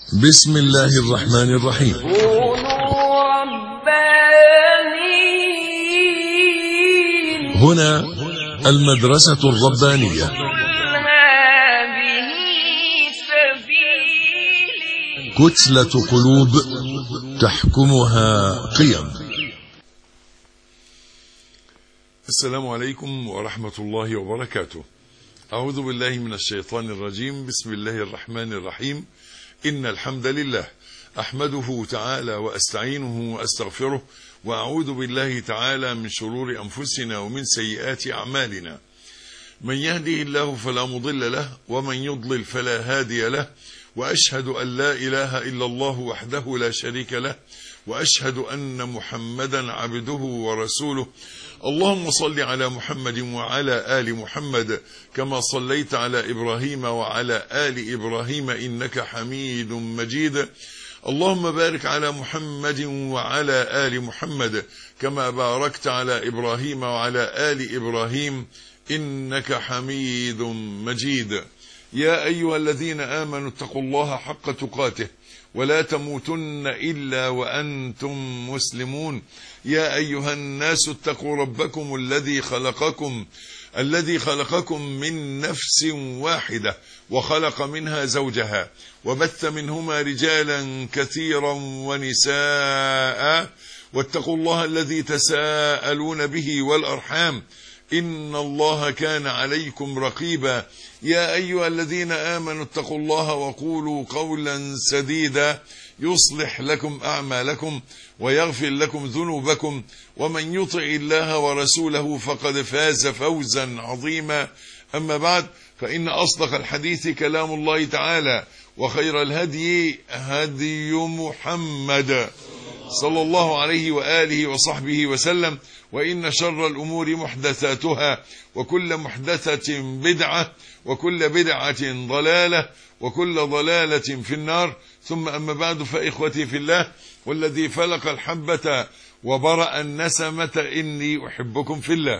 بسم الله الرحمن الرحيم. كونوا ربانيين. هنا المدرسة الربانية. هذه سبيلي. كتلة قلوب تحكمها قيم. السلام عليكم ورحمة الله وبركاته. أعوذ بالله من الشيطان الرجيم. بسم الله الرحمن الرحيم. إن الحمد لله أحمده تعالى وأستعينه وأستغفره، وأعوذ بالله تعالى من شرور أنفسنا ومن سيئات أعمالنا. من يهده الله فلا مضل له، ومن يضلل فلا هادي له، وأشهد أن لا إله إلا الله وحده لا شريك له، وأشهد أن محمدا عبده ورسوله. اللهم صل على محمد وعلى آل محمد كما صليت على إبراهيم وعلى آل إبراهيم إنك حميد مجيد. اللهم بارك على محمد وعلى آل محمد كما باركت على إبراهيم وعلى آل إبراهيم إنك حميد مجيد. يا أيها الذين آمنوا اتقوا الله حق تقاته ولا تموتن إلا وأنتم مسلمون. يا أيها الناس اتقوا ربكم الذي خلقكم من نفس واحدة، وخلق منها زوجها، وبث منهما رجالا كثيرا ونساء، واتقوا الله الذي تساءلون به والأرحام إن الله كان عليكم رقيبا. يا أيها الذين آمنوا اتقوا الله وقولوا قولا سديدا يصلح لكم أعمالكم ويغفر لكم ذنوبكم، ومن يطع الله ورسوله فقد فاز فوزا عظيما. أما بعد، فإن أصدق الحديث كلام الله تعالى، وخير الهدي هدي محمد صلى الله عليه وآله وصحبه وسلم، وإن شر الأمور محدثاتها، وكل محدثة بدعة، وكل بدعة ضلالة، وكل ضلالة في النار. ثم أما بعد، فإخوتي في الله والذي فلق الحبة وبرأ النسمة إني أحبكم في الله،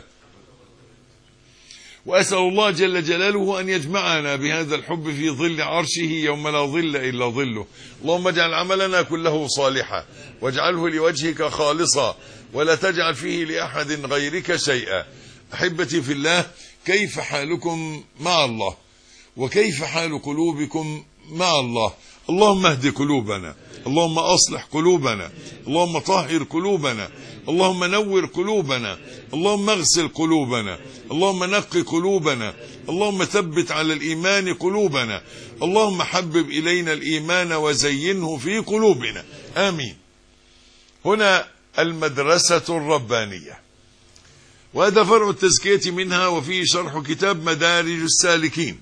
وأسأل الله جل جلاله أن يجمعنا بهذا الحب في ظل عرشه يوم لا ظل إلا ظله. اللهم اجعل عملنا كله صالحا، واجعله لوجهك خالصا، ولا تجعل فيه لأحد غيرك شيئا. أحبتي في الله، كيف حالكم مع الله؟ وكيف حال قلوبكم مع الله؟ اللهم اهد قلوبنا، اللهم أصلح قلوبنا، اللهم طهر قلوبنا، اللهم نور قلوبنا، اللهم اغسل قلوبنا، اللهم نقي قلوبنا، اللهم ثبت على الإيمان قلوبنا، اللهم حبب إلينا الإيمان وزينه في قلوبنا، آمين. هنا المدرسة الربانية، وهذا فرع التزكية منها، وفيه شرح كتاب مدارج السالكين.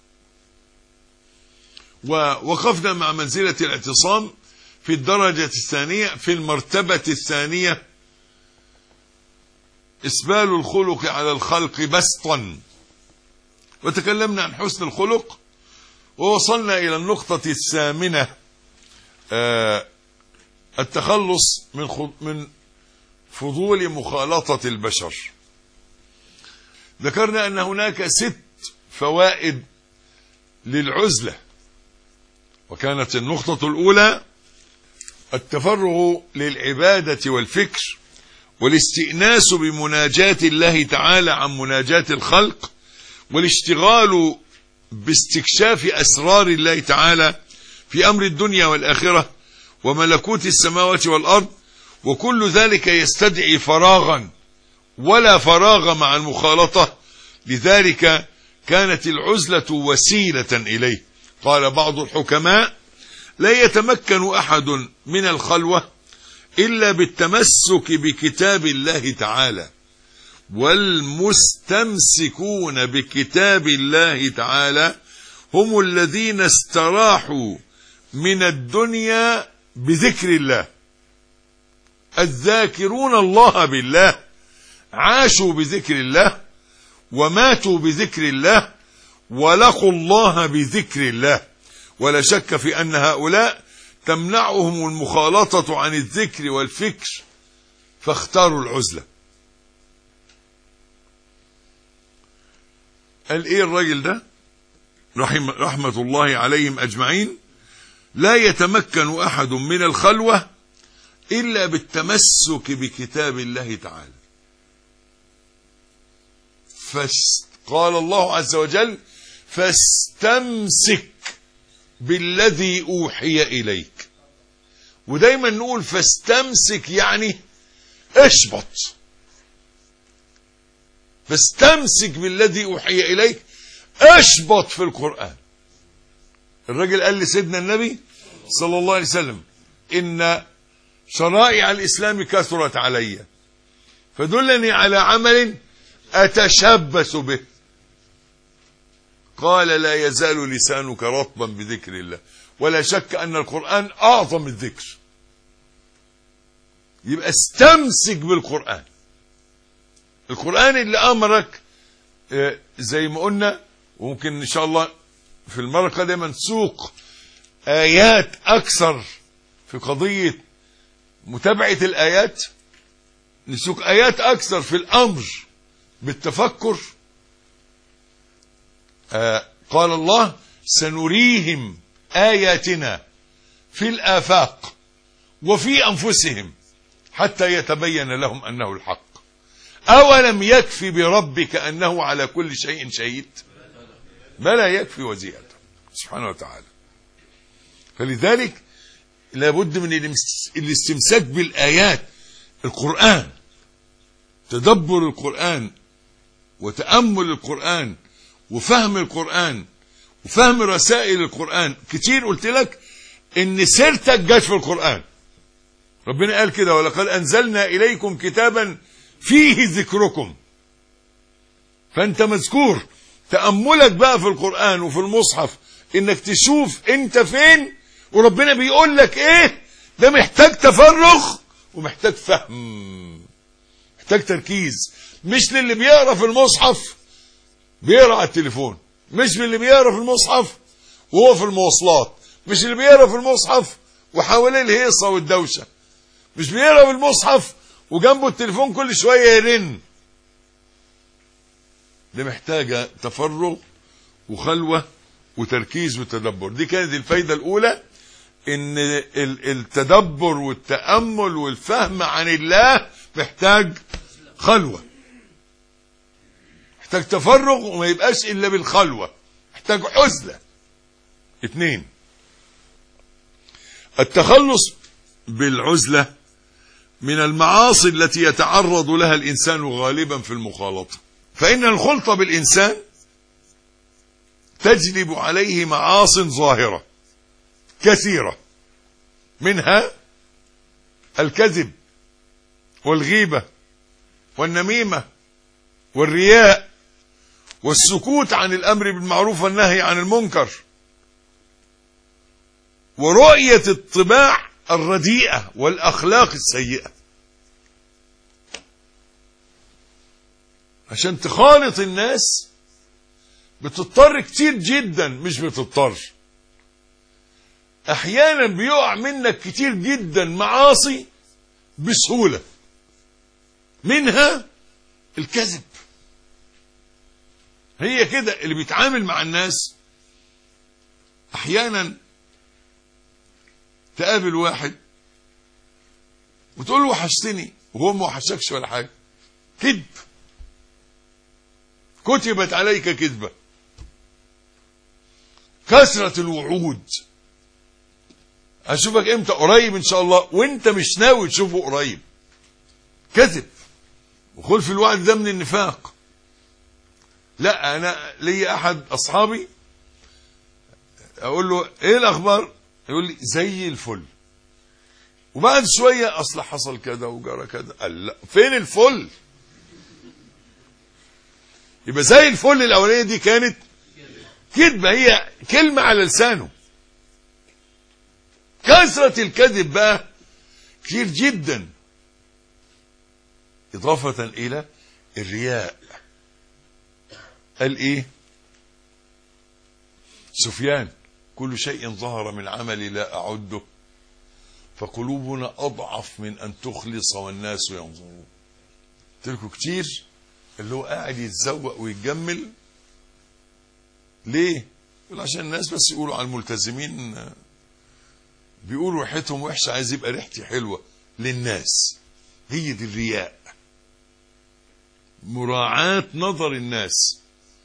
ووقفنا مع منزلة الاعتصام في الدرجة الثانية، في المرتبة الثانية، إسبال الخلق على الخلق بسطا، وتكلمنا عن حسن الخلق، ووصلنا إلى النقطة الثامنة، التخلص من فضول مخالطة البشر. ذكرنا أن هناك 6 فوائد للعزلة، وكانت النقطة الأولى التفرغ للعبادة والفكر، والاستئناس بمناجاة الله تعالى عن مناجاة الخلق، والاشتغال باستكشاف أسرار الله تعالى في أمر الدنيا والآخرة وملكوت السماوات والأرض، وكل ذلك يستدعي فراغا، ولا فراغ مع المخالطة، لذلك كانت العزلة وسيلة إليه. قال بعض الحكماء: لا يتمكن أحد من الخلوة إلا بالتمسك بكتاب الله تعالى، والمستمسكون بكتاب الله تعالى هم الذين استراحوا من الدنيا بذكر الله. الذاكرون الله بالله عاشوا بذكر الله، وماتوا بذكر الله، ولقوا الله بذكر الله. ولا شك في أن هؤلاء تمنعهم المخالطة عن الذكر والفكر، فاختاروا العزلة. قال ايه الراجل ده رحمة الله عليهم أجمعين؟ لا يتمكن أحد من الخلوة إلا بالتمسك بكتاب الله تعالى. قال الله عز وجل: فاستمسك بالذي أوحي إليك. ودايما نقول فاستمسك يعني اشبط. فاستمسك بالذي أوحي إليك، اشبط في القرآن. الرجل قال لسيدنا النبي صلى الله عليه وسلم: إن شرائع الإسلام كثرت علي، فدلني على عمل أتشبث به. قال: لا يزال لسانك رطبا بذكر الله. ولا شك أن القرآن أعظم الذكر. يبقى استمسك بالقرآن. القرآن اللي أمرك زي ما قلنا، وممكن إن شاء الله في المرة القادمة نسوق آيات أكثر في قضية متابعة الآيات، نسوق آيات أكثر في الأمر بالتفكر. قال الله: سنريهم آياتنا في الآفاق وفي أنفسهم حتى يتبين لهم أنه الحق. أولم يكفي بربك أنه على كل شيء شهيد؟ بلى يكفي وزيادة سبحانه وتعالى. فلذلك لابد من الاستمساك بالآيات. القرآن، تدبر القرآن وتأمل القرآن وفهم القرآن وفهم رسائل القرآن. كتير قلت لك ان سيرتك جت في القرآن. ربنا قال كده: ولقد أنزلنا إليكم كتابا فيه ذكركم. فأنت مذكور. تأملك بقى في القرآن وفي المصحف انك تشوف انت فين وربنا بيقول لك ايه. ده محتاج تفرغ ومحتاج فهم، محتاج تركيز. مش للي بيقرأ في المصحف بيقرأ على التليفون، مش اللي بيقرأ في المصحف وهو في المواصلات، مش اللي بيقرأ في المصحف وحواليه الهيصة والدوشة، مش بيقرأ في المصحف وجنبه التليفون كل شوية يرن. دي محتاجة تفرغ وخلوة وتركيز وتدبر. دي كانت الفايدة الأولى، إن التدبر والتأمل والفهم عن الله محتاج خلوة، محتاج تفرغ، وما يبقاش إلا بالخلوة، محتاج عزلة. 2، التخلص بالعزلة من المعاصي التي يتعرض لها الإنسان غالبا في المخالطة. فإن الخلطة بالإنسان تجلب عليه معاص ظاهرة كثيرة، منها الكذب والغيبة والنميمة والرياء والسكوت عن الأمر بالمعروف والنهي عن المنكر ورؤية الطباع الرديئة والأخلاق السيئة. عشان تخالط الناس بتضطر كتير جدا، مش بتضطر، احيانا بيقع منك كتير جدا معاصي بسهولة، منها الكذب. هي كده اللي بيتعامل مع الناس. احيانا تقابل واحد وتقول له وحشتني وهو ما وحشكش ولا حاجة. كذب، كتبت عليك كذبة. كثرة الوعود، هشوفك امتى؟ قريب ان شاء الله، وانت مش ناوي تشوفه قريب. كذب. وخلف الوعد ده من النفاق. لا، انا لي احد اصحابي اقول له ايه الاخبار؟ يقول لي زي الفل. وبعد شوية اصل حصل كذا وجرى كذا. قال لا، فين الفل؟ يبقى زي الفل الاولانيه دي كانت كذبه، هي كلمه على لسانه. كثرة الكذب بقى كتير جدا، اضافه الى الرياء. قال ايه سفيان؟ كل شيء ظهر من عملي لا اعده، فقلوبنا اضعف من ان تخلص والناس ينظرون. تلكوا كتير اللي هو قاعد يتزوق ويتجمل. ليه؟ يقول عشان الناس بس يقولوا على الملتزمين بيقولوا ريحتهم وحشة، عايز يبقى ريحتي حلوة للناس. هي دي الرياء، مراعاة نظر الناس.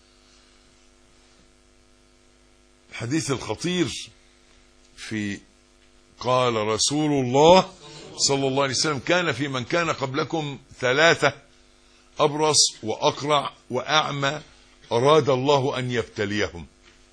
الحديث الخطير في قال رسول الله صلى الله عليه وسلم: كان في من كان قبلكم 3: أبرص وأقرع وأعمى أراد الله أن يبتليهم.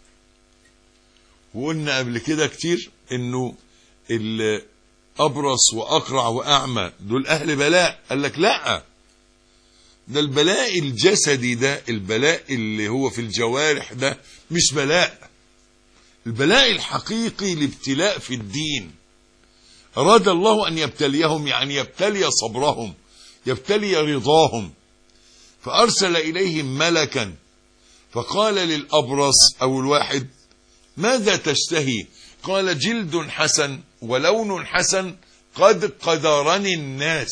وقلنا قبل كده كتير إنه الأبرص وأقرع وأعمى دول أهل بلاء. قال لك لأ، ده البلاء الجسدي، ده البلاء اللي هو في الجوارح ده مش بلاء. البلاء الحقيقي الابتلاء في الدين. أراد الله أن يبتليهم، يعني يبتلي صبرهم، يبتلي رضاهم. فأرسل إليهم ملكا فقال للأبرص أو الواحد: ماذا تشتهي؟ قال: جلد حسن ولون حسن قد قدرني الناس.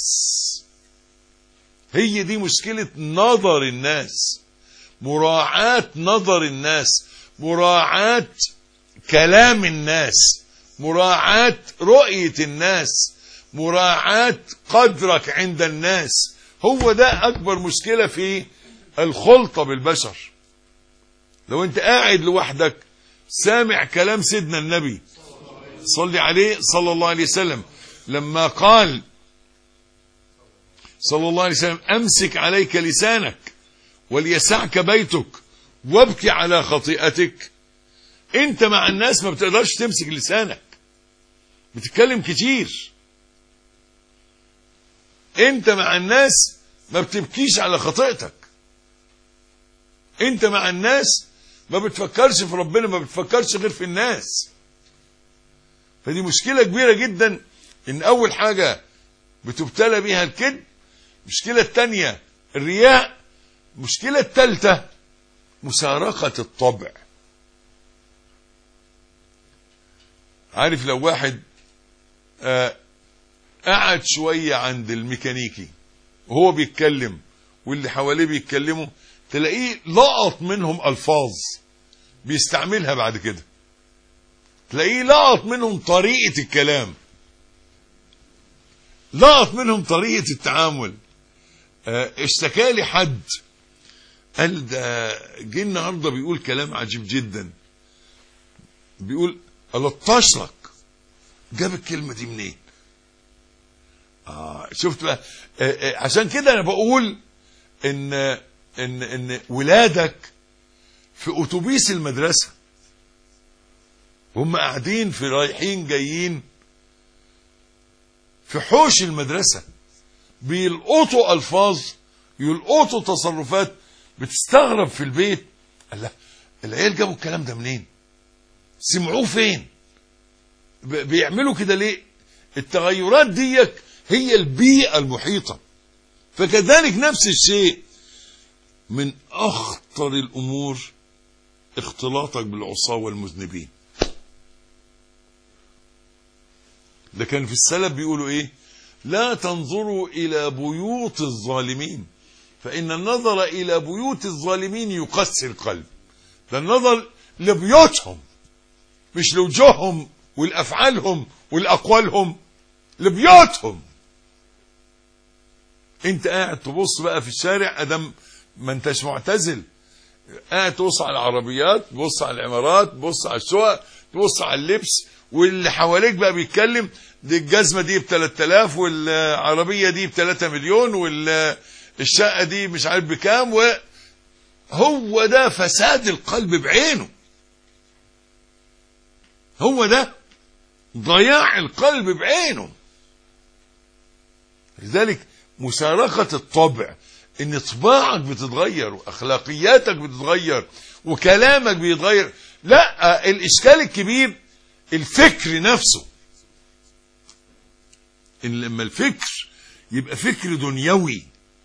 هي دي مشكلة نظر الناس، مراعاة نظر الناس، مراعاة كلام الناس، مراعاة رؤية الناس، مراعاة قدرك عند الناس. هو ده أكبر مشكلة في الخلطة بالبشر. لو أنت قاعد لوحدك سامع كلام سيدنا النبي صلي عليه صلى الله عليه وسلم لما قال صلى الله عليه وسلم: أمسك عليك لسانك وليسعك بيتك وابكي على خطيئتك. انت مع الناس ما بتقدرش تمسك لسانك، بتتكلم كتير. انت مع الناس ما بتبكيش على خطيئتك. انت مع الناس ما بتفكرش في ربنا، ما بتفكرش غير في الناس. فدي مشكلة كبيرة جدا، ان اول حاجة بتبتلى بيها الكذب، المشكلة الثانية الرياء، المشكلة الثالثة مسارقة الطبع. عارف لو واحد قعد شوية عند الميكانيكي وهو بيتكلم واللي حواليه بيتكلموا، تلاقيه لقط منهم ألفاظ بيستعملها بعد كده، تلاقيه لقط منهم طريقة الكلام، لقط منهم طريقة التعامل. اشتكى لي حد قال ده جه النهارده بيقول كلام عجيب جدا، بيقول ألطشك، جاب الكلمة دي منين؟ شفت بقى؟ عشان كده انا بقول ان ولادك في اتوبيس المدرسة هم قاعدين في رايحين جايين في حوش المدرسة بيلقطوا الفاظ، يلقطوا تصرفات، بتستغرب في البيت. الله، العيال جابوا الكلام ده منين؟ سمعوه فين؟ بيعملوا كده ليه؟ التغيرات دي هي البيئة المحيطة. فكذلك نفس الشيء، من أخطر الأمور اختلاطك بالعصاة والمذنبين. ده كان في السلف بيقولوا ايه؟ لا تنظروا إلى بيوت الظالمين فإن النظر إلى بيوت الظالمين يقسي القلب. ده النظر لبيوتهم، مش لوجوههم والأفعالهم والأقوالهم، لبيوتهم. انت قاعد تبص بقى في الشارع، ادم ما انتش معتزل، قاعد تبص على العربيات، تبص على العمارات، تبص على الشقق، تبص على اللبس، واللي حواليك بقى بيتكلم دي الجزمة دي ب3000 والعربية دي ب3 مليون والشقة دي مش عارف بكام. وهو ده فساد القلب بعينه، هو ده ضياع القلب بعينه. لذلك مسارقة الطبع، ان طباعك بتتغير واخلاقياتك بتتغير وكلامك بيتغير. لا، الاشكال الكبير الفكر نفسه. ان لما الفكر يبقى فكر دنيوي،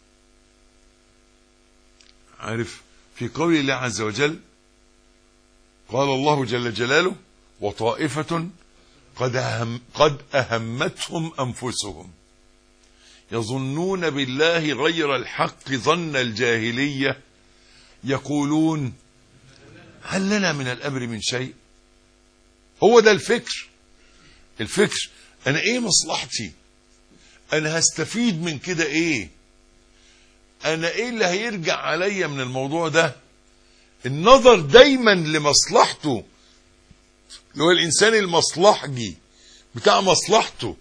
عارف في قول الله عز وجل قال الله جل جلاله: وطائفة قد أهمتهم أنفسهم يظنون بالله غير الحق ظن الجاهلية يقولون هل لنا من الأمر من شيء. هو ده الفكر الفكر، انا ايه مصلحتي، انا هستفيد من كده ايه، انا ايه اللي هيرجع عليا من الموضوع ده. النظر دايما لمصلحته، اللي هو الانسان المصلحجي بتاع مصلحته،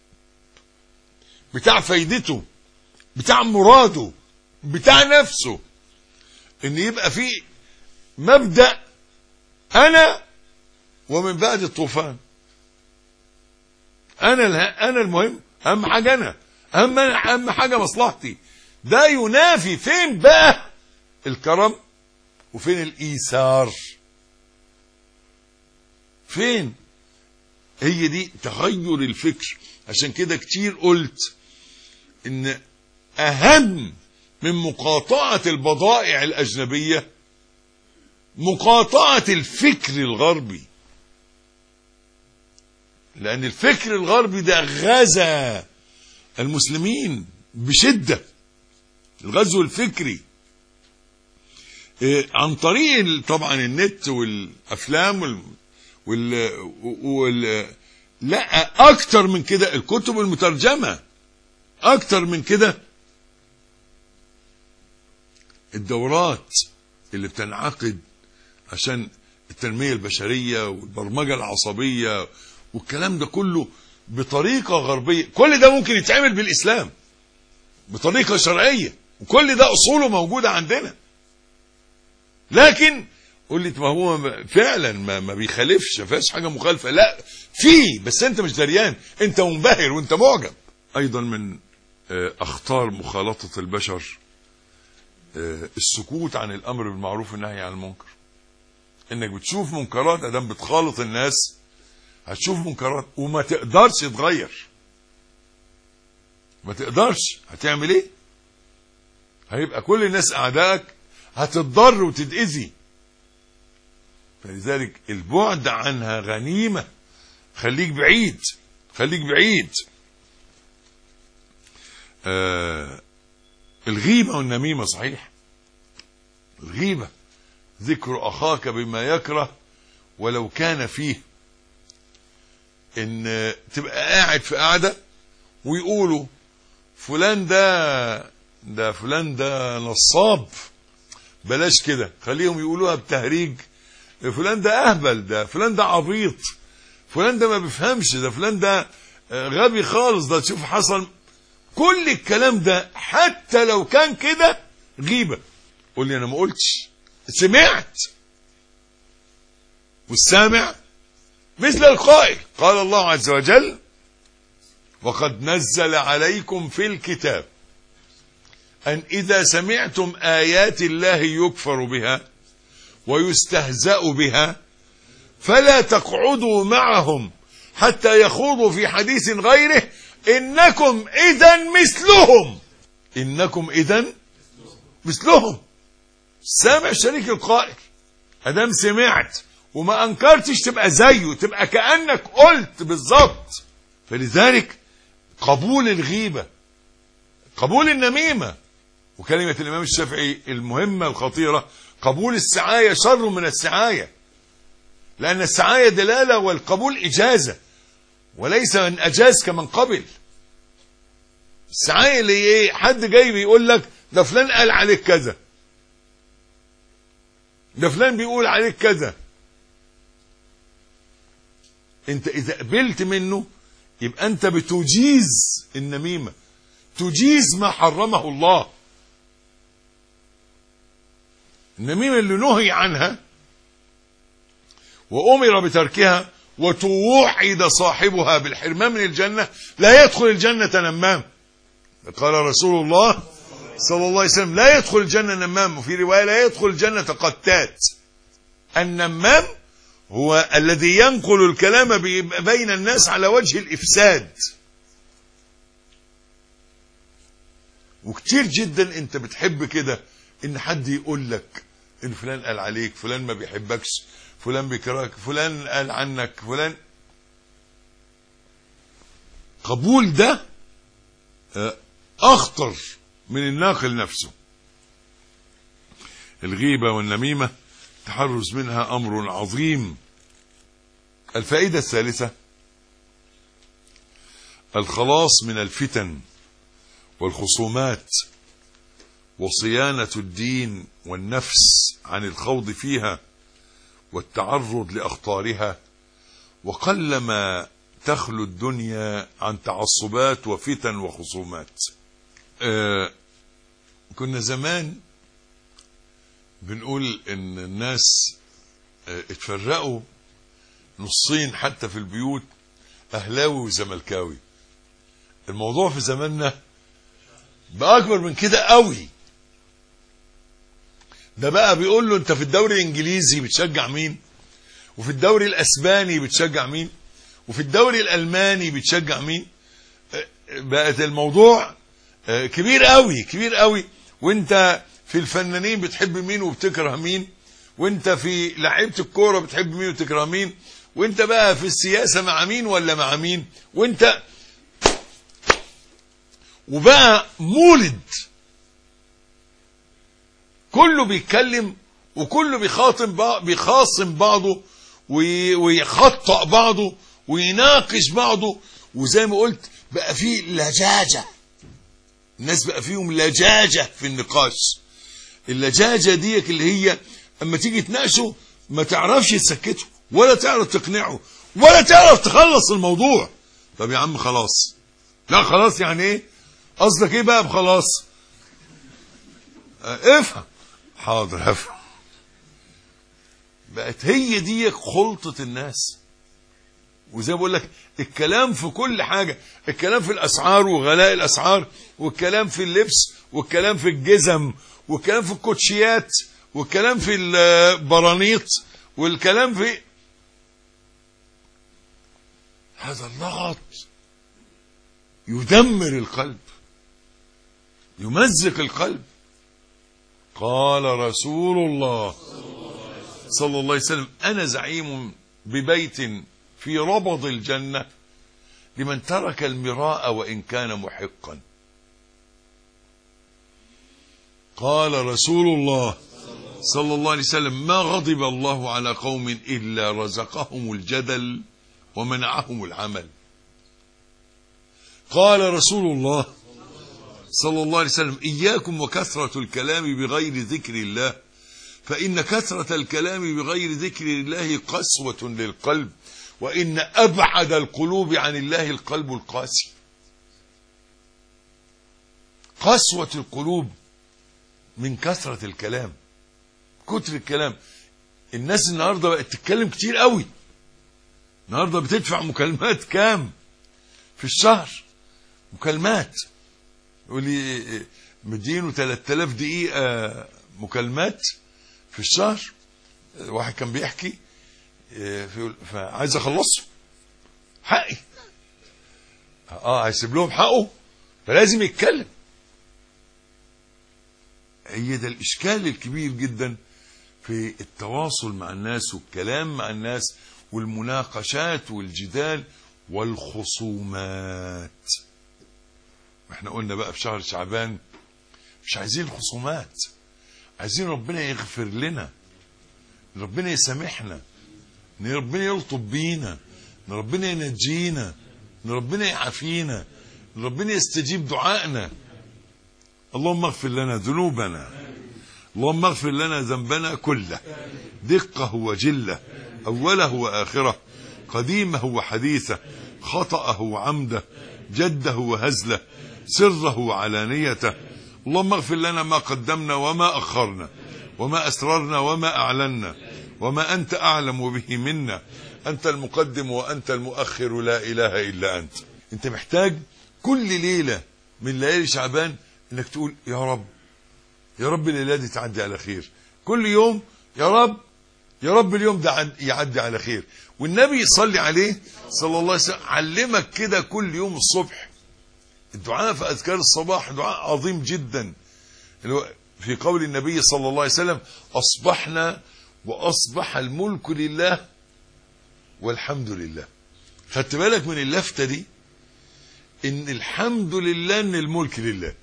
بتاع فايدته، بتاع مراده، بتاع نفسه، ان يبقى في مبدأ انا ومن بعد الطوفان. انا المهم، اهم حاجه انا، اهم حاجه مصلحتي. ده ينافي فين بقى الكرم وفين الايثار؟ فين؟ هي دي تغير الفكر. عشان كده كتير قلت ان اهم من مقاطعة البضائع الاجنبية مقاطعة الفكر الغربي، لان الفكر الغربي ده غزا المسلمين بشدة، الغزو الفكري عن طريق طبعا النت والافلام لا اكتر من كده الكتب المترجمة، اكتر من كده الدورات اللي بتنعقد عشان التنمية البشرية والبرمجة العصبية والكلام ده كله بطريقة غربية. كل ده ممكن يتعمل بالإسلام بطريقة شرعية، وكل ده أصوله موجودة عندنا. لكن قلت ما هو فعلا ما بيخالفش، ما فيهاش حاجة مخالفة، لا فيه، بس انت مش دريان، انت منبهر وانت معجب. ايضا من اخطار مخالطة البشر السكوت عن الامر بالمعروف والنهي عن المنكر. انك بتشوف منكرات، ادام بتخالط الناس هتشوف منكرات وما تقدرش تغير، ما تقدرش، هتعمل ايه؟ هيبقى كل الناس اعدائك، هتضر وتتأذي. فلذلك البعد عنها غنيمة. خليك بعيد، خليك بعيد. الغيبة والنميمة صحيح، الغيبة ذكر أخاك بما يكره ولو كان فيه، إن تبقى قاعد في قاعدة ويقولوا فلان ده فلان ده نصاب، بلاش كده، خليهم يقولوها بتهريج، فلان ده أهبل، ده فلان ده عبيط، فلان ده ما بيفهمش، ده فلان ده غبي خالص، ده تشوف حصل. كل الكلام ده حتى لو كان كده غيبة. قول لي أنا ما قلتش، سمعت، والسامع مثل القائل. قال الله عز وجل وقد نزل عليكم في الكتاب أن إذا سمعتم آيات الله يكفر بها ويستهزأ بها فلا تقعدوا معهم حتى يخوضوا في حديث غيره إنكم إذن مثلهم. إنكم إذن مثلهم. سامع شريك القائل، أدام سمعت وما أنكرتش تبقى زيه، تبقى كأنك قلت بالظبط. فلذلك قبول الغيبة، قبول النميمة، وكلمة الإمام الشافعي المهمة الخطيرة قبول السعاية شر من السعاية، لأن السعاية دلالة والقبول إجازة، وليس من أجاز كمن قبل. السعاية اللي ايه؟ حد جاي بيقول لك ده فلان قال عليك كذا، ده فلان بيقول عليك كذا، انت اذا قبلت منه يبقى انت بتجيز النميمة، تجيز ما حرمه الله. النميمة اللي نهي عنها وأمر بتركها وتوعد صاحبها بالحرمان من الجنة، لا يدخل الجنة نمام. قال رسول الله صلى الله عليه وسلم لا يدخل الجنة نمام، وفي رواية لا يدخل الجنة قتات. النمام هو الذي ينقل الكلام بين الناس على وجه الإفساد. وكتير جدا انت بتحب كده ان حد يقول لك ان فلان قال عليك، فلان ما بيحبكش، فلان بيكرهك، فلان قال عنك، فلان. قبول ده اخطر من الناقل نفسه. الغيبة والنميمة تحرز منها امر عظيم. الفائدة الثالثة الخلاص من الفتن والخصومات وصيانة الدين والنفس عن الخوض فيها والتعرض لأخطارها. وقلما تخلو الدنيا عن تعصبات وفتن وخصومات. كنا زمان بنقول ان الناس اتفرقوا نصين حتى في البيوت، اهلاوي وزملكاوي. الموضوع في زماننا بقى اكبر من كده قوي. ده بقى بيقول له انت في الدوري الانجليزي بتشجع مين، وفي الدوري الاسباني بتشجع مين، وفي الدوري الالماني بتشجع مين. بقت الموضوع كبير قوي كبير قوي. وانت في الفنانين بتحب مين وبتكره مين، وانت في لعيبه الكوره بتحب مين وتكره مين، وانت بقى في السياسه مع مين ولا مع مين، وانت وبقى مولد كله بيتكلم وكله بيخاصم بعضه ويخطأ بعضه ويناقش بعضه. وزي ما قلت بقى فيه لجاجة، الناس بقى فيهم لجاجة في النقاش. اللجاجة ديك اللي هي اما تيجي تناقشه ما تعرفش تسكته ولا تعرف تقنعه ولا تعرف تخلص الموضوع. طب يا عم خلاص، لا خلاص يعني ايه؟ قصدك ايه بقى بخلاص؟ افهم. حاضر افهم. بقت هي دي خلطة الناس. وزي ما بقول لك الكلام في كل حاجة، الكلام في الأسعار وغلاء الأسعار، والكلام في اللبس، والكلام في الجزم، والكلام في الكوتشيات، والكلام في البرانيط، والكلام في هذا اللغط يدمر القلب، يمزق القلب. قال رسول الله صلى الله عليه وسلم: أنا زعيم ببيت في ربض الجنة لمن ترك المراء وإن كان محقا. قال رسول الله صلى الله عليه وسلم: ما غضب الله على قوم إلا رزقهم الجدل ومنعهم العمل. قال رسول الله صلى الله عليه وسلم: إياكم وكثرة الكلام بغير ذكر الله، فإن كثرة الكلام بغير ذكر الله قسوة للقلب، وإن أبعد القلوب عن الله القلب القاسي. قسوة القلوب من كثرة الكلام، كتر الكلام. الناس النهاردة بقت تتكلم كتير قوي. النهاردة بتدفع مكالمات كام في الشهر؟ مكالمات يقول لي مدينه 3000 دقيقة مكالمات في الشهر. واحد كان بيحكي فعايز اخلصه حقي، هيسيب لهم حقه فلازم يتكلم. هي ده الاشكال الكبير جدا في التواصل مع الناس والكلام مع الناس والمناقشات والجدال والخصومات. احنا قلنا بقى في شهر شعبان مش عايزين خصومات، عايزين ربنا يغفر لنا، ربنا يسامحنا، ان ربنا يلطف بينا، ان ربنا ينجينا، ان ربنا يعافينا، ان ربنا يستجيب دعائنا. اللهم اغفر لنا ذنوبنا، اللهم اغفر لنا ذنبنا كله، دقه وجله، اوله واخره، قديمه وحديثه، خطأه وعمده، جده وهزله، سره وعلانيته. اللهم اغفر لنا ما قدمنا وما أخرنا، وما أسررنا وما أعلنا، وما أنت أعلم به منا. أنت المقدم وأنت المؤخر، لا إله إلا أنت. أنت محتاج كل ليلة من ليالي شعبان أنك تقول: يا رب، يا رب الليلة دي تعدي على خير. كل يوم يا رب، يا رب اليوم ده يعدي على خير. والنبي يصلي عليه صلى الله عليه وسلم علمك كده كل يوم الصبح. الدعاء في أذكار الصباح دعاء عظيم جدا، في قول النبي صلى الله عليه وسلم: أصبحنا وأصبح الملك لله والحمد لله. خدت بالك من اللفتة دي؟ إن الحمد لله إن الملك لله.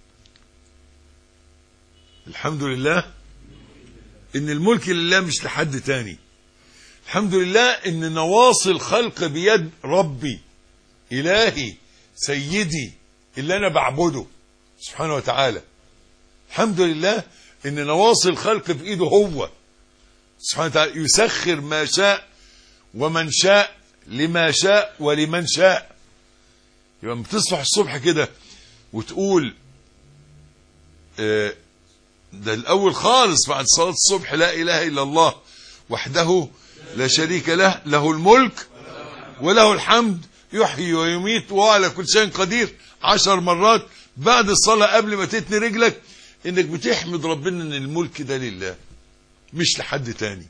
الحمد لله إن الملك لله مش لحد تاني. الحمد لله إن نواصي الخلق بيد ربي إلهي سيدي اللي أنا بعبده سبحانه وتعالى. الحمد لله إن نواصي الخلق في إيده هو سبحانه وتعالى، يسخر ما شاء ومن شاء لما شاء ولمن شاء. يبقى بتصبح الصبح كده وتقول ده الأول خالص بعد صلاة الصبح: لا إله إلا الله وحده لا شريك له، له الملك وله الحمد يحيي ويميت وهو على كل شيء قدير 10 مرات بعد الصلاة قبل ما تتني رجلك، إنك بتحمد ربنا إن الملك ده لله مش لحد تاني.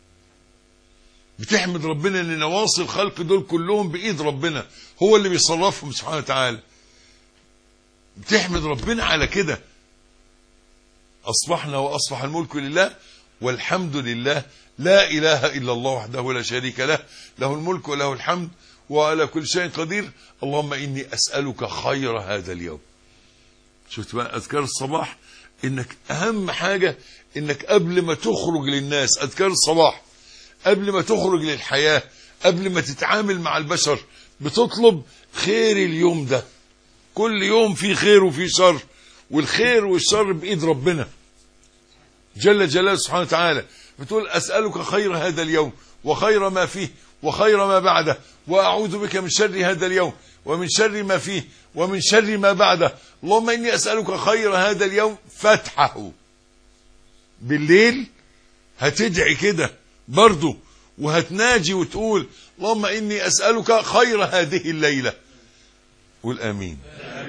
بتحمد ربنا إن نواصي الخلق دول كلهم بإيد ربنا، هو اللي بيصرفهم سبحانه وتعالى. بتحمد ربنا على كده. أصبحنا وأصبح الملك لله والحمد لله، لا إله إلا الله وحده لا شريك له، له الملك وله الحمد وعلى كل شيء قدير. اللهم إني أسألك خير هذا اليوم. شفت بقى أذكار الصباح؟ إنك أهم حاجة إنك قبل ما تخرج للناس، أذكار الصباح قبل ما تخرج للحياة، قبل ما تتعامل مع البشر، بتطلب خير اليوم ده. كل يوم في خير وفي شر، والخير والشر بإيد ربنا جل جلاله سبحانه وتعالى. بتقول: أسألك خير هذا اليوم وخير ما فيه وخير ما بعده، وأعوذ بك من شر هذا اليوم ومن شر ما فيه ومن شر ما بعده. اللهم إني أسألك خير هذا اليوم فتحه. بالليل هتدعي كده برضو وهتناجي وتقول: اللهم إني أسألك خير هذه الليلة. قول آمين.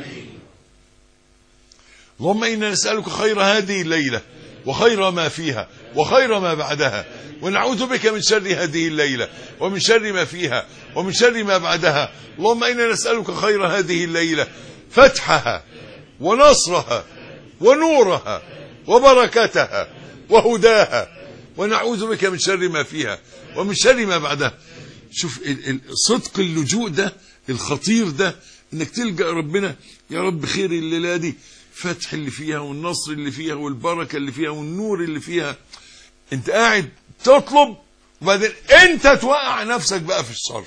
اللهم إنا نسألك خير هذه الليلة وخير ما فيها وخير ما بعدها، ونعوذ بك من شر هذه الليلة ومن شر ما فيها ومن شر ما بعدها. اللهم إنا نسألك خير هذه الليلة فتحها ونصرها ونورها وبركتها وهداها، ونعوذ بك من شر ما فيها ومن شر ما بعدها. شوف صدق اللجوء ده الخطير ده، انك تلجأ ربنا: يا رب خير الليلة دي، فتح اللي فيها والنصر اللي فيها والبركة اللي فيها والنور اللي فيها. انت قاعد تطلب وبعدين انت توقع نفسك بقى في الشر،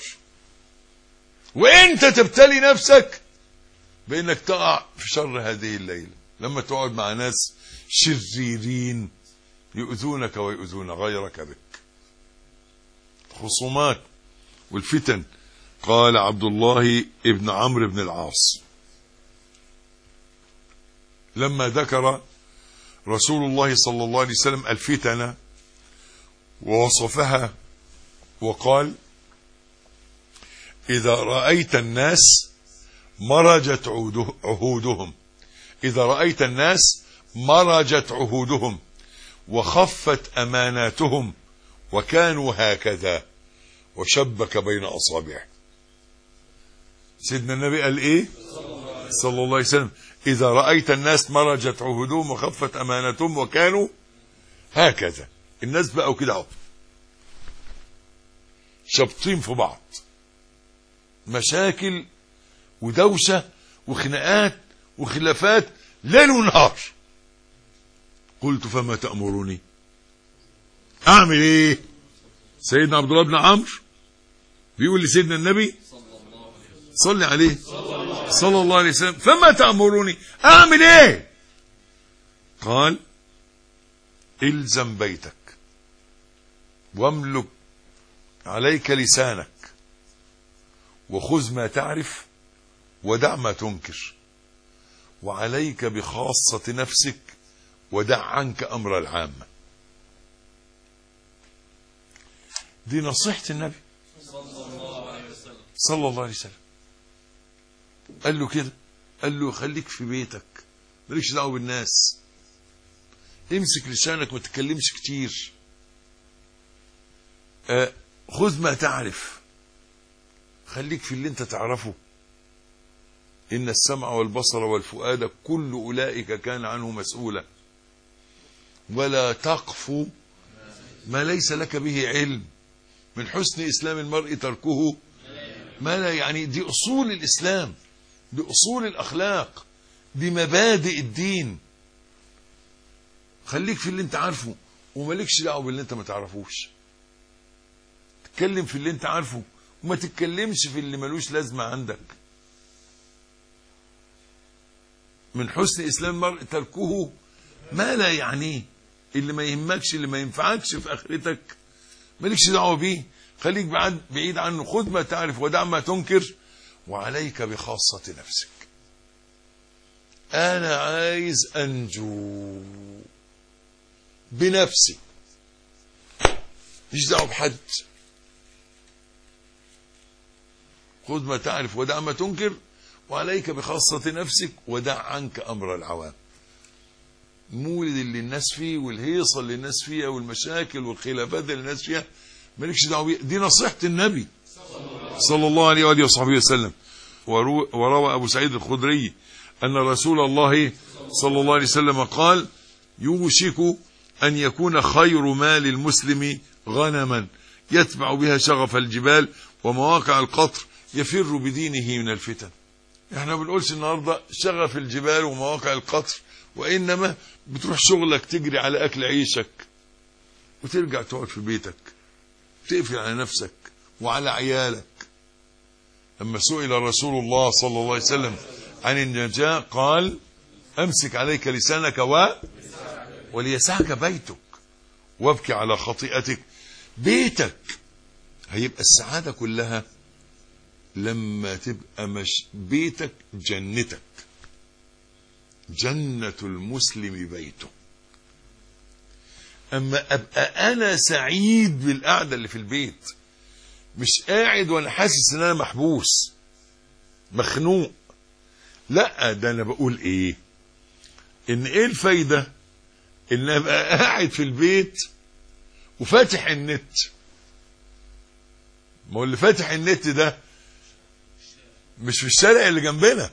وانت تبتلي نفسك بانك تقع في شر هذه الليلة لما تقعد مع ناس شريرين يؤذونك ويؤذون غيرك بك. الخصومات والفتن. قال عبد الله ابن عمرو بن العاص لما ذكر رسول الله صلى الله عليه وسلم الفتن ووصفها وقال: إذا رأيت الناس مرجت عهودهم، إذا رأيت الناس مرجت عهودهم وخفت أماناتهم وكانوا هكذا، وشبك بين أصابعه. سيدنا النبي قال إيه صلى الله عليه وسلم: إذا رأيت الناس مرجت عهودهم وخفت أماناتهم وكانوا هكذا. الناس بقوا كده اهو شابطين في بعض، مشاكل ودوشة وخناقات وخلافات ليل ونهار. قلت: فما تأمروني؟ أعمل إيه؟ سيدنا عبد الله بن عمرو بيقول لسيدنا النبي صلي عليه صلى الله عليه وسلم: فما تأمروني؟ أعمل إيه؟ قال: إلزم بيتك واملك عليك لسانك وخذ ما تعرف ودع ما تنكر، وعليك بخاصة نفسك ودع عنك أمر العامة. دي نصيحة النبي صلى الله عليه وسلم. قال له كده، قال له: خليك في بيتك، مالكش دعوه بالناس، امسك لسانك ما تتكلمش كتير، خذ ما تعرف، خليك في اللي انت تعرفه. إن السمع والبصر والفؤاد كل أولئك كان عنه مسؤولا، ولا تقف ما ليس لك به علم، من حسن إسلام المرء تركه ما لا. يعني دي أصول الإسلام، دي أصول الأخلاق، دي مبادئ الدين. خليك في اللي انت عارفه ومالكش دعوه باللي انت ما تعرفوش. تتكلم في اللي انت عارفه وما تتكلمش في اللي ملوش لازمة عندك. من حسن إسلام المرء تركه ما لا يعنيه. اللي ما يهمكش، اللي ما ينفعكش في آخرتك مالكش دعوة بيه، خليك بعيد عنه. خذ ما تعرف ودع ما تنكر، وعليك بخاصة نفسك. أنا عايز أنجو بنفسي، مش دعوة بحد. خذ ما تعرف ودع ما تنكر، وعليك بخاصة نفسك، ودع عنك أمر العوام. المولد اللي الناس فيه والهيصة اللي الناس فيها والمشاكل والخلافات اللي الناس فيها مالكش دعوة بيها. دي نصيحة النبي صلى الله عليه وآله وصحبه وسلم. وروى أبو سعيد الخدري أن رسول الله صلى الله عليه وسلم قال: يوشك أن يكون خير مال المسلم غنما يتبع بها شغف الجبال ومواقع القطر يفر بدينه من الفتن. احنا ما بنقولش النهارده شغف الجبال ومواقع القطر، وإنما بتروح شغلك تجري على أكل عيشك وترجع تقعد في بيتك تقفل على نفسك وعلى عيالك. لما سئل رسول الله صلى الله عليه وسلم عن النجاة قال: أمسك عليك لسانك وليسعك بيتك وابكي على خطيئتك. بيتك هيبقى السعادة كلها لما تبقى بيتك جنتك. جنة المسلم بيته. أما أبقى أنا سعيد بالقعدة اللي في البيت، مش قاعد وأنا حاسس إن أنا محبوس مخنوق. لا، ده أنا بقول إيه؟ إن إيه الفايدة إن أبقى قاعد في البيت وفاتح النت؟ ما هو اللي فاتح النت ده مش في الشارع اللي جنبنا،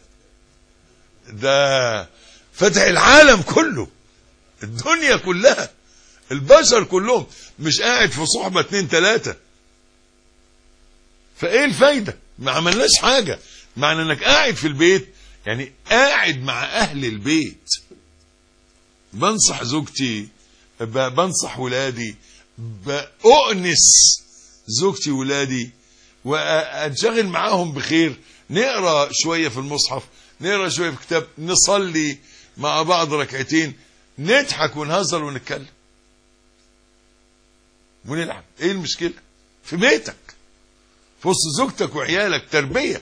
ده فاتح العالم كله، الدنيا كلها، البشر كلهم، مش قاعد في صحبة 2 3. فايه الفايدة؟ ما عملناش حاجة. معنى انك قاعد في البيت يعني قاعد مع اهل البيت. بنصح زوجتي، بنصح ولادي، بأؤنس زوجتي ولادي وأنشغل معاهم بخير. نقرأ شوية في المصحف، نقرأ شوية في كتاب، نصلي مع بعض ركعتين، نضحك ونهزر ونتكلم ونلعب. ايه المشكلة؟ في بيتك في وسط زوجتك وعيالك، تربية.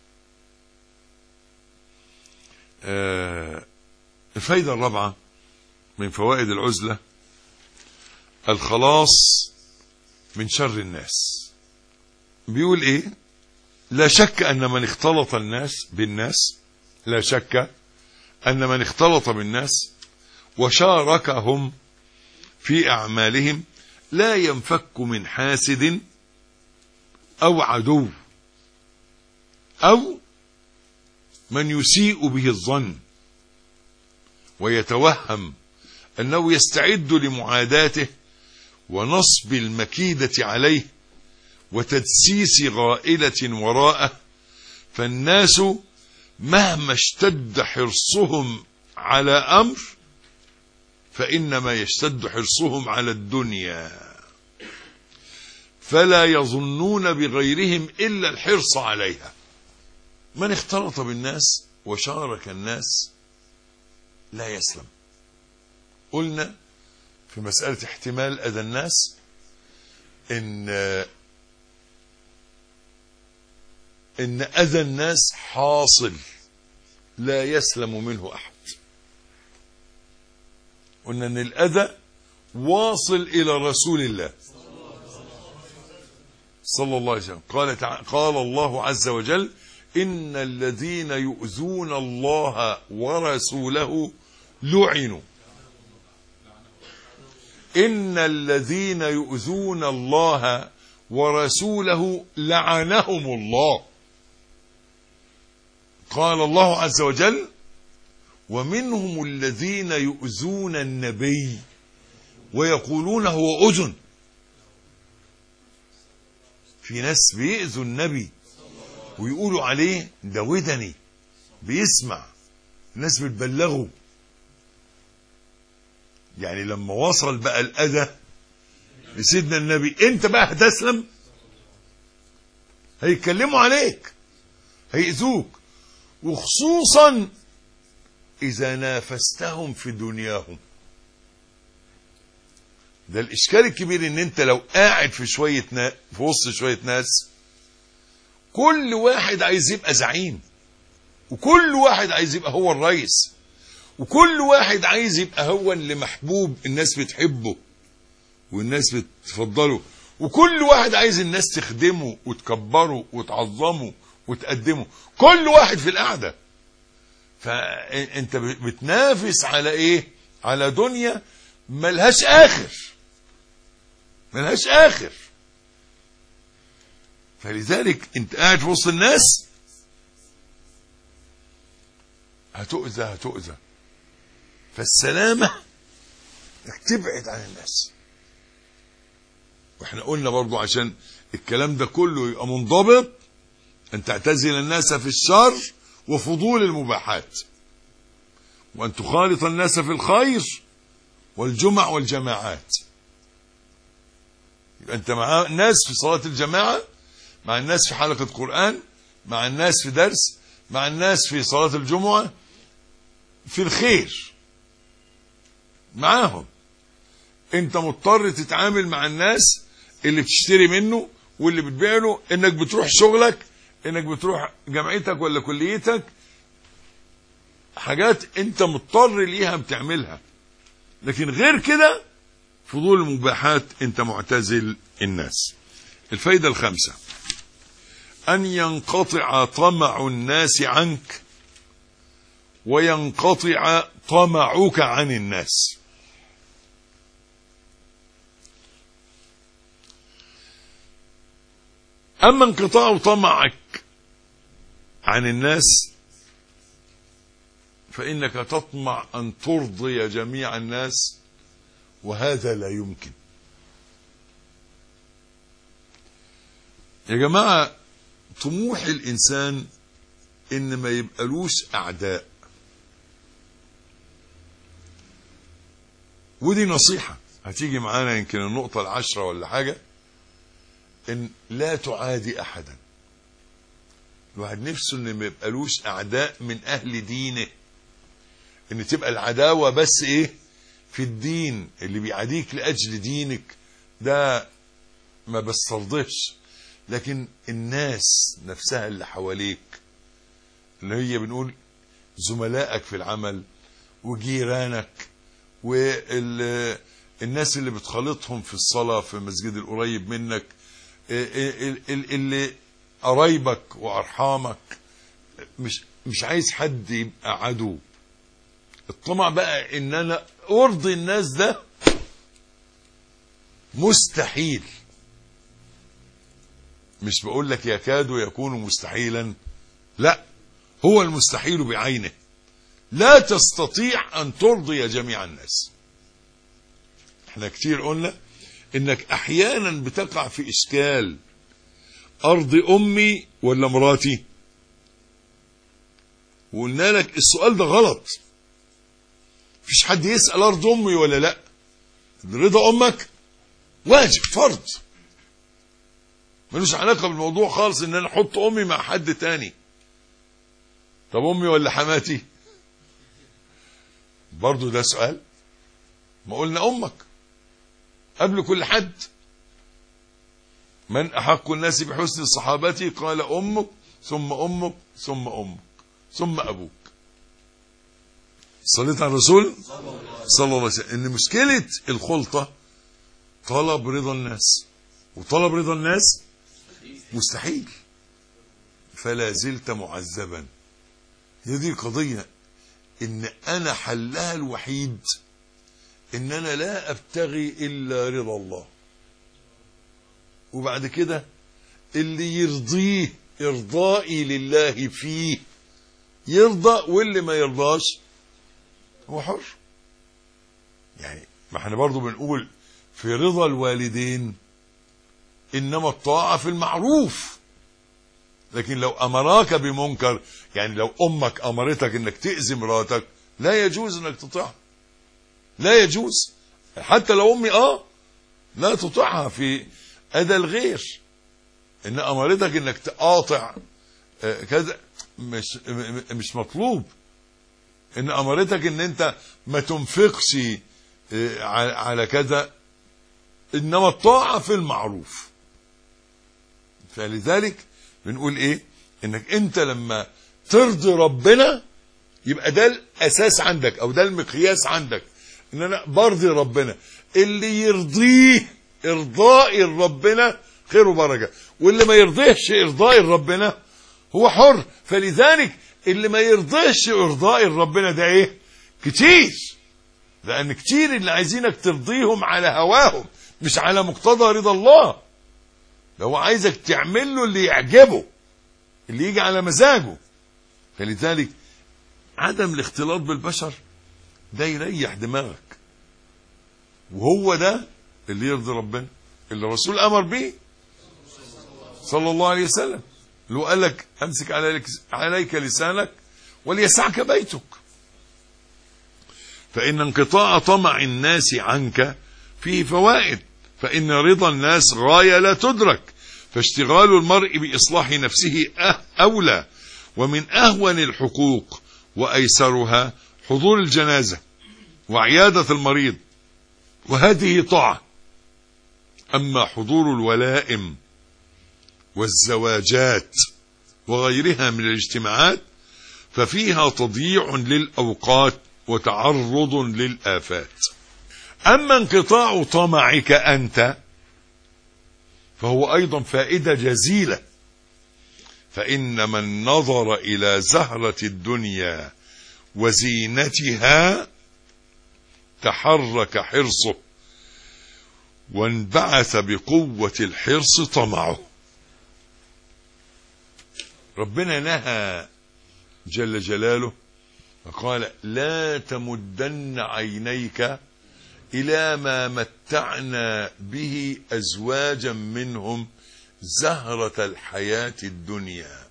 الفايدة الرابعة من فوائد العزلة: الخلاص من شر الناس. بيقول ايه؟ لا شك ان من اختلط الناس بالناس، لا شك ان من اختلط بالناس وشاركهم في اعمالهم لا ينفك من حاسد او عدو او من يسيء به الظن ويتوهم انه يستعد لمعاداته ونصب المكيدة عليه وتدسيس غائلة وراءه. فالناس مهما اشتد حرصهم على أمر فإنما يشتد حرصهم على الدنيا، فلا يظنون بغيرهم إلا الحرص عليها. من اختلط بالناس وشارك الناس لا يسلم. قلنا في مسألة احتمال أذى الناس إن أذى الناس حاصل لا يسلم منه أحد. قلنا أن الأذى واصل إلى رسول الله صلى الله عليه وسلم. قال الله عز وجل: إن الذين يؤذون الله ورسوله لعنوا. إن الذين يؤذون الله ورسوله لعنهم الله. قال الله عز وجل: ومنهم الذين يؤذون النبي ويقولون هو أذن. في ناس بيؤذوا النبي ويقولوا عليه ده ودني بيسمع، الناس بتبلغوا. يعني لما وصل بقى الأذى لسيدنا النبي، انت بقى هتسلم؟ هيتكلموا عليك، هيأذوك، وخصوصا إذا نافستهم في دنياهم. ده الإشكال الكبير، إن أنت لو قاعد في في وسط شوية ناس، كل واحد عايز يبقى زعيم، وكل واحد عايز يبقى هو الرئيس، وكل واحد عايز يبقى هو اللي محبوب، الناس بتحبه والناس بتفضله، وكل واحد عايز الناس تخدمه وتكبره وتعظمه وتقدمه، كل واحد في القعدة. فانت بتنافس على ايه؟ على دنيا ملهاش اخر. فلذلك انت قاعد في وسط الناس هتؤذى. فالسلامة انك تبعد عن الناس. واحنا قلنا برضو عشان الكلام ده كله يبقى منضبط، ان تعتزل الناس في الشر وفضول المباحات، وان تخالط الناس في الخير والجمع والجماعات. يبقى انت مع الناس في صلاة الجماعة، مع الناس في حلقة قرآن، مع الناس في درس، مع الناس في صلاة الجمعة، في الخير معاهم. انت مضطر تتعامل مع الناس اللي بتشتري منه واللي بتبيع له، انك بتروح شغلك، انك بتروح جامعتك ولا كليتك، حاجات انت مضطر ليها بتعملها. لكن غير كده فضول المباحات انت معتزل الناس. الفايدة الخامسة: ان ينقطع طمع الناس عنك وينقطع طمعك عن الناس. أما انقطاع طمعك عن الناس فإنك تطمع أن ترضي جميع الناس، وهذا لا يمكن. يا جماعة، طموح الإنسان إن ما يبقالوش أعداء، ودي نصيحة هتيجي معانا يمكن النقطة 10 ولا حاجة، ان لا تعادي احدا. الواحد نفسه ان ما يبقالوش اعداء من اهل دينه، ان تبقى العداوة بس ايه؟ في الدين. اللي بيعاديك لاجل دينك ده ما بسترضيش، لكن الناس نفسها اللي حواليك، اللي هي بنقول زملائك في العمل وجيرانك والناس اللي بتخالطهم في الصلاة في المسجد القريب منك، اللي قرايبك وارحامك، مش عايز حد يبقى عدو. الطمع بقى ان انا ارضي الناس ده مستحيل. مش بقول لك يكاد يكون مستحيلا، لا، هو المستحيل بعينه. لا تستطيع ان ترضي جميع الناس. احنا كتير قلنا انك احيانا بتقع في اشكال: ارضي امي ولا مراتي؟ وقلنا لك السؤال ده غلط. مفيش حد يسأل ارض امي ولا لا. رضا امك واجب فرض، ملوش علاقة بالموضوع خالص ان انا احط امي مع حد تاني. طب امي ولا حماتي؟ برضو ده سؤال. ما قلنا امك قبل كل حد. من احق الناس بحسن صحابتي؟ قال امك ثم امك ثم امك ثم ابوك. صليت على الرسول صلى الله عليه وسلم. ان مشكلة الخلطة طلب رضا الناس، وطلب رضا الناس مستحيل، فلا زلت معذبا. هي دي قضية، ان انا حلها الوحيد ان انا لا ابتغي الا رضا الله، وبعد كده اللي يرضيه ارضائي لله فيه يرضى، واللي ما يرضاش هو حر. يعني ما احنا برضو بنقول في رضا الوالدين انما الطاعة في المعروف. لكن لو امراك بمنكر، يعني لو امك امرتك انك تأذي مراتك، لا يجوز انك تطيعها، لا يجوز. حتى لو امي لا تطيعها في اذى الغير. ان امرتك انك تقاطع كذا مش مطلوب. ان امرتك ان انت ما تنفقش على كذا، انما الطاعة في المعروف. فلذلك بنقول ايه؟ انك انت لما ترضي ربنا يبقى ده الاساس عندك، او ده المقياس عندك، ان انا برضي ربنا. اللي يرضيه ارضاء ربنا خير وبركه، واللي ما يرضيهش ارضاء ربنا هو حر. فلذلك اللي ما يرضيهش ارضاء ربنا ده ايه؟ كتير. لان كتير اللي عايزينك ترضيهم على هواهم مش على مقتضى رضا الله. لو عايزك تعمل له اللي يعجبه، اللي يجي على مزاجه. فلذلك عدم الاختلاط بالبشر ده يريح دماغك، وهو ده اللي يرضي ربنا، اللي الرسول امر به صلى الله عليه وسلم، اللي هو قال لك امسك عليك لسانك وليسعك بيتك. فان انقطاع طمع الناس عنك فيه فوائد، فان رضا الناس غاية لا تدرك، فاشتغال المرء باصلاح نفسه اولى. ومن اهون الحقوق وايسرها حضور الجنازة وعيادة المريض، وهذه طاعة. اما حضور الولائم والزواجات وغيرها من الاجتماعات ففيها تضييع للأوقات وتعرض للآفات. أما انقطاع طمعك أنت فهو أيضا فائدة جزيلة، فإن من نظر إلى زهرة الدنيا وزينتها تحرك حرصه، وانبعث بقوة الحرص طمعه. ربنا نهى جل جلاله فقال: لا تمدن عينيك إلى ما متعنا به أزواجا منهم زهرة الحياة الدنيا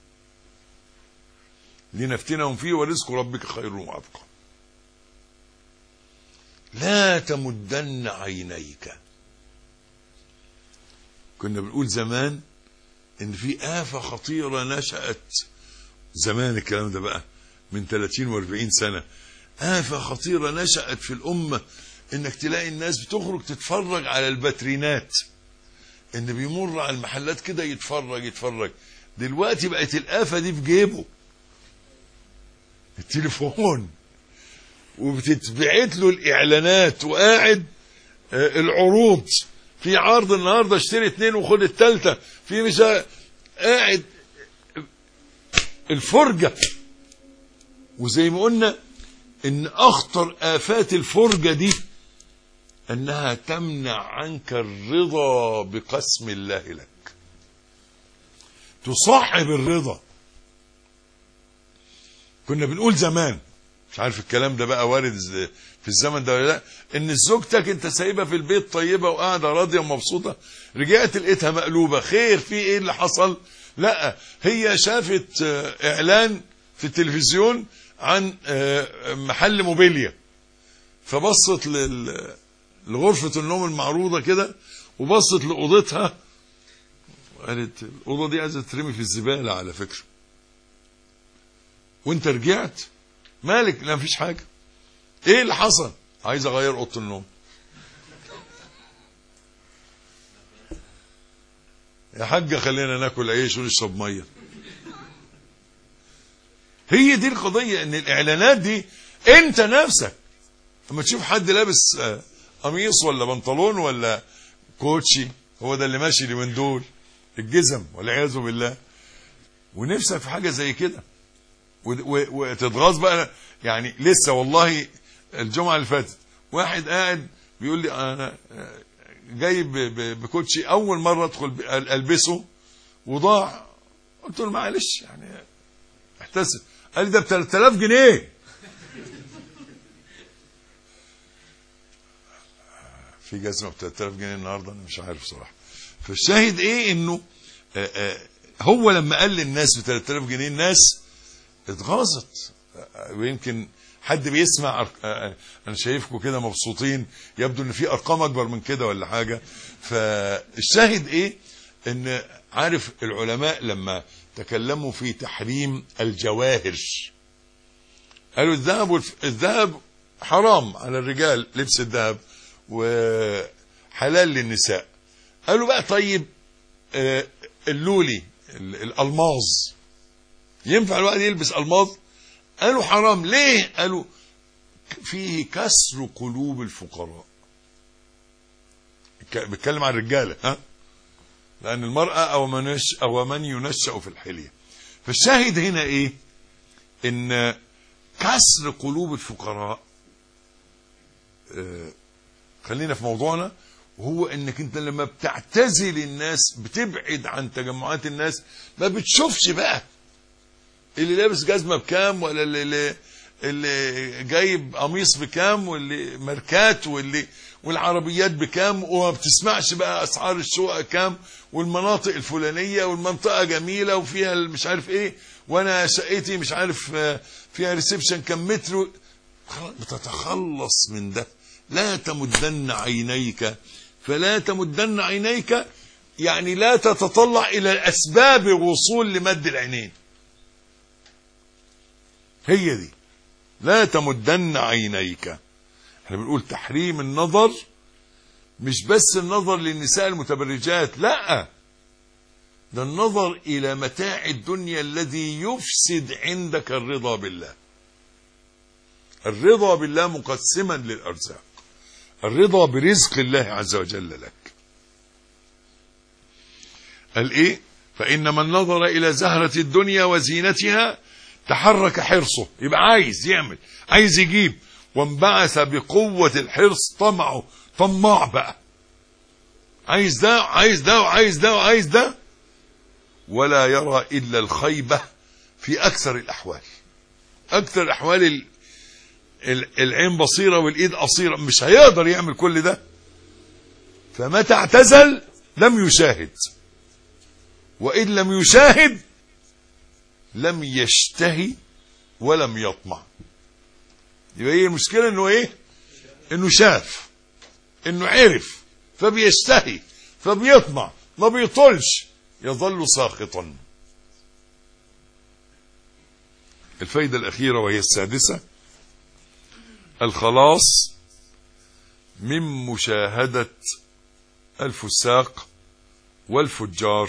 لنفتنهم فيه ورزق ربك خير وأبقى. لا تمدن عينيك. كنا بنقول زمان ان في آفة خطيرة نشأت زمان، الكلام ده بقى من 30 و40 سنة. آفة خطيرة نشأت في الأمة، انك تلاقي الناس بتخرج تتفرج على الباترينات، ان بيمر على المحلات كده يتفرج. دلوقتي بقت الآفة دي في جيبه، التليفون، وبتتبعت له الإعلانات، وقاعد العروض، في عرض النهارده اشتري 2 وخد الثالثه، في مش قاعد الفرجه. وزي ما قلنا ان اخطر آفات الفرجه دي انها تمنع عنك الرضا بقسم الله لك، تصاحب الرضا. كنا بنقول زمان، مش عارف الكلام ده بقى وارد في الزمن ده ولا لا، ان زوجتك انت سايبها في البيت طيبه وقاعده راضيه ومبسوطه، رجعت لقيتها مقلوبه. خير، في ايه اللي حصل؟ لا، هي شافت اعلان في التلفزيون عن محل موبيليا، فبصت لغرفه النوم المعروضه كده، وبصت لاوضتها قالت الاوضه دي عايزه ترمي في الزباله على فكره. وانت رجعت مالك؟ لا مفيش حاجه. ايه اللي حصل؟ عايز اغير اوضه النوم. يا حاجه خلينا ناكل عيش ونشرب ميه. هي دي القضيه، ان الاعلانات دي انت نفسك لما تشوف حد لابس قميص ولا بنطلون ولا كوتشي، هو ده اللي ماشي اليومين دول، الجزم والعياذ بالله، ونفسك في حاجه زي كده وتتغاظ بقى. يعني لسه والله الجمعه اللي فاتت واحد قاعد بيقول لي انا جايب بكوتشي اول مره ادخل البسه وضاع. قلت له معلش يعني احتسب. قال لي ده ب 3000 جنيه. في جزمه ب 3000 جنيه النهارده؟ انا مش عارف صراحه. فالشاهد ايه؟ انه هو لما قال للناس ب 3000 جنيه الناس اتغاظت. ويمكن حد بيسمع انا شايفكم كده مبسوطين، يبدو ان في ارقام اكبر من كده ولا حاجه. فالشاهد ايه؟ ان عارف العلماء لما تكلموا في تحريم الجواهر قالوا الذهب حرام على الرجال، لبس الذهب، وحلال للنساء. قالوا بقى طيب اللولي الألماظ ينفع الواحد يلبس ألماظ؟ قالوا حرام. ليه؟ قالوا فيه كسر قلوب الفقراء. بيتكلم عن الرجاله، ها، لان المراه او من ينشأ في الحليه. فالشاهد هنا ايه؟ ان كسر قلوب الفقراء، خلينا في موضوعنا، وهو انك انت لما بتعتزل الناس، بتبعد عن تجمعات الناس، ما بتشوفش بقى اللي لابس جزمه بكام، ولا اللي جايب قميص بكام، واللي ماركات، والعربيات بكام، وما بتسمعش بقى اسعار الشقق كام، والمناطق الفلانيه، والمنطقه جميله وفيها مش عارف ايه، وانا شقتي مش عارف فيها ريسبشن كم متر. بتتخلص من ده. لا تمدن عينيك، فلا تمدن عينيك يعني لا تتطلع الى الاسباب الوصول لمد العينين. هي دي لا تمدن عينيك. احنا بنقول تحريم النظر، مش بس النظر للنساء المتبرجات، لا، ده النظر الى متاع الدنيا الذي يفسد عندك الرضا بالله. الرضا بالله مقسما للارزاق، الرضا برزق الله عز وجل لك. قال ايه؟ فإن من نظر إلى زهرة الدنيا وزينتها تحرك حرصه، يبقى عايز يعمل، عايز يجيب، وانبعث بقوة الحرص طمعه، طماع بقى، عايز ده عايز ده وعايز ده وعايز ده، ولا يرى إلا الخيبة في أكثر الأحوال. أكثر الأحوال العين بصيرة والإيد قصيرة، مش هيقدر يعمل كل ده. فمتى اعتزل لم يشاهد، وإن لم يشاهد لم يشتهي ولم يطمع. يبقى هي المشكلة انه ايه؟ انه شاف، انه عرف، فبيشتهي، فبيطمع، ما بيطلش، يظل ساخطا. الفايدة الأخيرة وهي السادسة: الخلاص من مشاهدة الفساق والفجار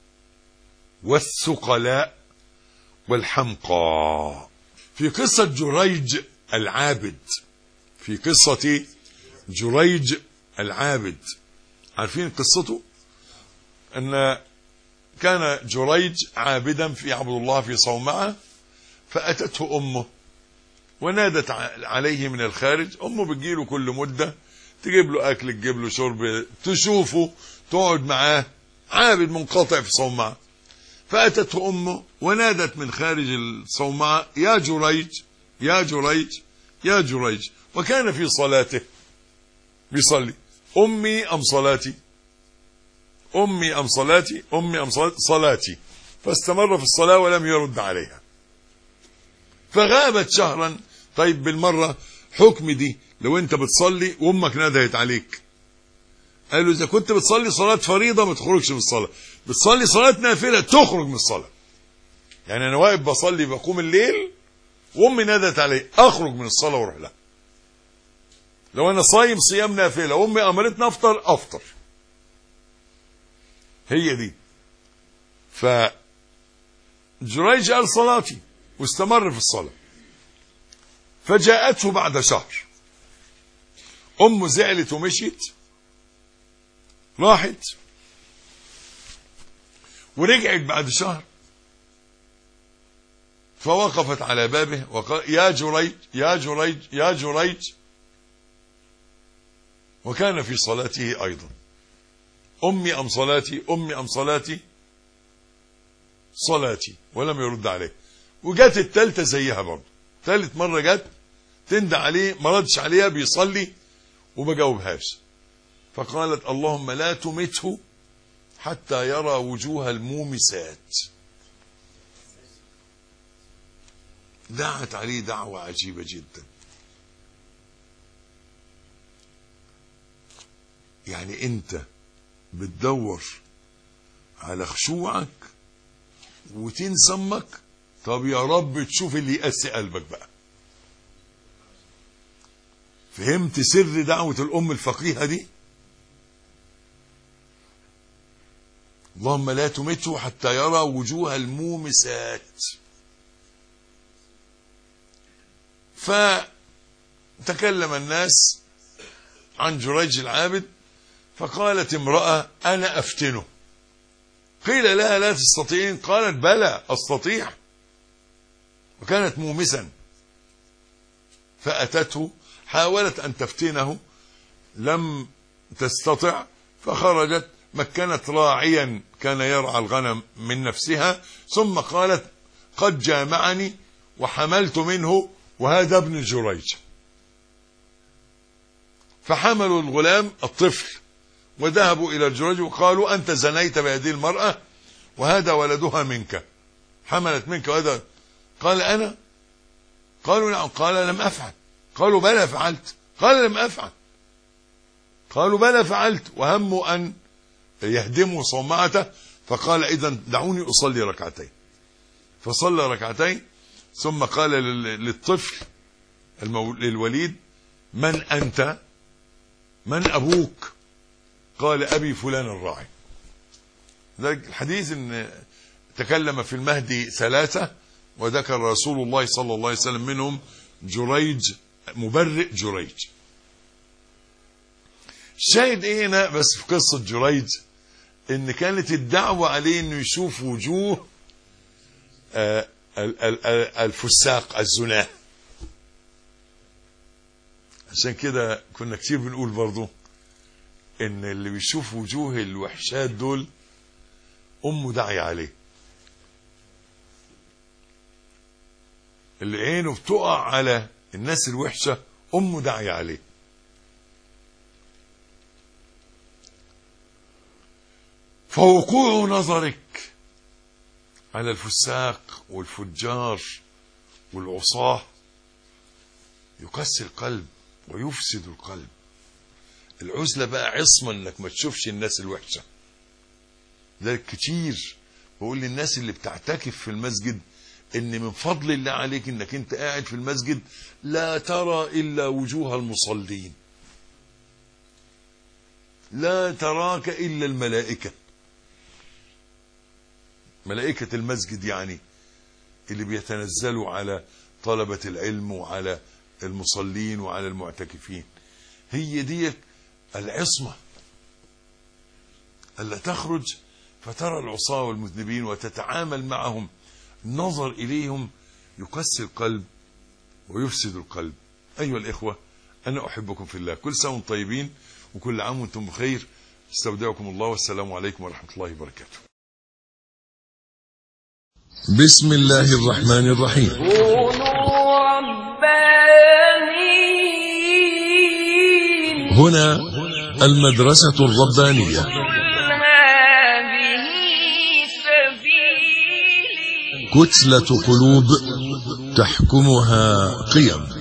والثقلاء والحمقى. في قصة جريج العابد، في قصة جريج العابد، عارفين قصته؟ أن كان جريج عابدا يعبد الله في صومعة، فأتته أمه ونادت عليه من الخارج. أمه بتجيله كل مدة، تجيب له أكل، تجيب له شرب، تشوفه، تقعد معاه، عابد منقطع في صومعة. فأتته أمه ونادت من خارج الصومعة: يا جريج يا جريج يا جريج. وكان في صلاته بيصلي: أمي أم صلاتي، أمي أم صلاتي، أمي أم صلاتي. فاستمر في الصلاة ولم يرد عليها. فغابت شهرا. طيب بالمرة حكم دي لو انت بتصلي وامك ندهت عليك؟ قالوا اذا كنت بتصلي صلاة فريضة ما تخرجش من الصلاة، بتصلي صلاة نافلة تخرج من الصلاة. يعني انا واقف بصلي بقوم الليل وامي ندهت علي، اخرج من الصلاة واروح لها. لو انا صايم صيام نافلة وامي امرتني افطر، افطر. هي دي. فجريج قال صلاتي واستمر في الصلاة. فجاءته بعد شهر، امه زعلت ومشيت، راحت ورجعت بعد شهر، فوقفت على بابه وقال: يا جريج يا جريج يا جريج. وكان في صلاته ايضا: امي ام صلاتي، امي ام صلاتي، صلاتي، ولم يرد عليه. وجت الثالثه زيها برضه، ثالث مره جت تندى عليه، ما ردش عليها، بيصلي وما جاوبهاش. فقالت: اللهم لا تمته حتى يرى وجوه المومسات. دعت عليه دعوة عجيبة جدا. يعني انت بتدور على خشوعك وتنسى امك، طب يا رب تشوف اللي يقسي قلبك بقى. فهمت سر دعوة الأم الفقيهة دي؟ اللهم لا تمته حتى يرى وجوه المومسات. فتكلم الناس عن جريج العابد، فقالت امرأة أنا أفتنه. قيل لها لا تستطيعين؟ قالت بلى أستطيع، وكانت مومسا. فأتته حاولت أن تفتنه لم تستطع، فخرجت مكنت راعيا كان يرعى الغنم من نفسها، ثم قالت قد جامعني وحملت منه وهذا ابن جريج. فحملوا الغلام الطفل وذهبوا إلى جريج وقالوا أنت زنيت بهذه المرأة وهذا ولدها منك، حملت منك وهذا. قال أنا؟ قالوا نعم. قال لم أفعل. قالوا بلى فعلت. قال لم أفعل. قالوا بلى فعلت، وهموا أن يهدموا صومعته. فقال إذن دعوني أصلي ركعتين. فصلى ركعتين ثم قال للطفل للوليد من أنت؟ من أبوك؟ قال أبي فلان الراعي. ذلك الحديث أن تكلم في المهدي 3 وذكر رسول الله صلى الله عليه وسلم منهم جريج مبرئ جريج. الشاهد ايه هنا بس في قصة جريج؟ ان كانت الدعوة عليه انه يشوف وجوه الفساق الزناه. عشان كده كنا كتير بنقول برضو ان اللي بيشوف وجوه الوحشات دول امه داعية عليه، اللي عينه بتقع على الناس الوحشة امه داعية عليه. فوقوع نظرك على الفساق والفجار والعصاة يقسي القلب ويفسد القلب. العزلة بقى عصمة انك ما تشوفش الناس الوحشة. ذلك كتير بقول للناس اللي بتعتكف في المسجد ان من فضل الله عليك انك انت قاعد في المسجد لا ترى الا وجوه المصلين، لا تراك الا الملائكة، ملائكة المسجد يعني اللي بيتنزلوا على طلبة العلم وعلى المصلين وعلى المعتكفين. هي دي العصمة، ألا تخرج فترى العصاة والمذنبين وتتعامل معهم. النظر إليهم يقسي القلب ويفسد القلب. أيها الإخوة، أنا أحبكم في الله. كل سنة وانتم طيبين وكل عام وانتم بخير. استودعكم الله والسلام عليكم ورحمة الله وبركاته. بسم الله الرحمن الرحيم. كونوا ربانيين. هنا المدرسة الربانية. هذه سبيلي. كتلة قلوب تحكمها قيم.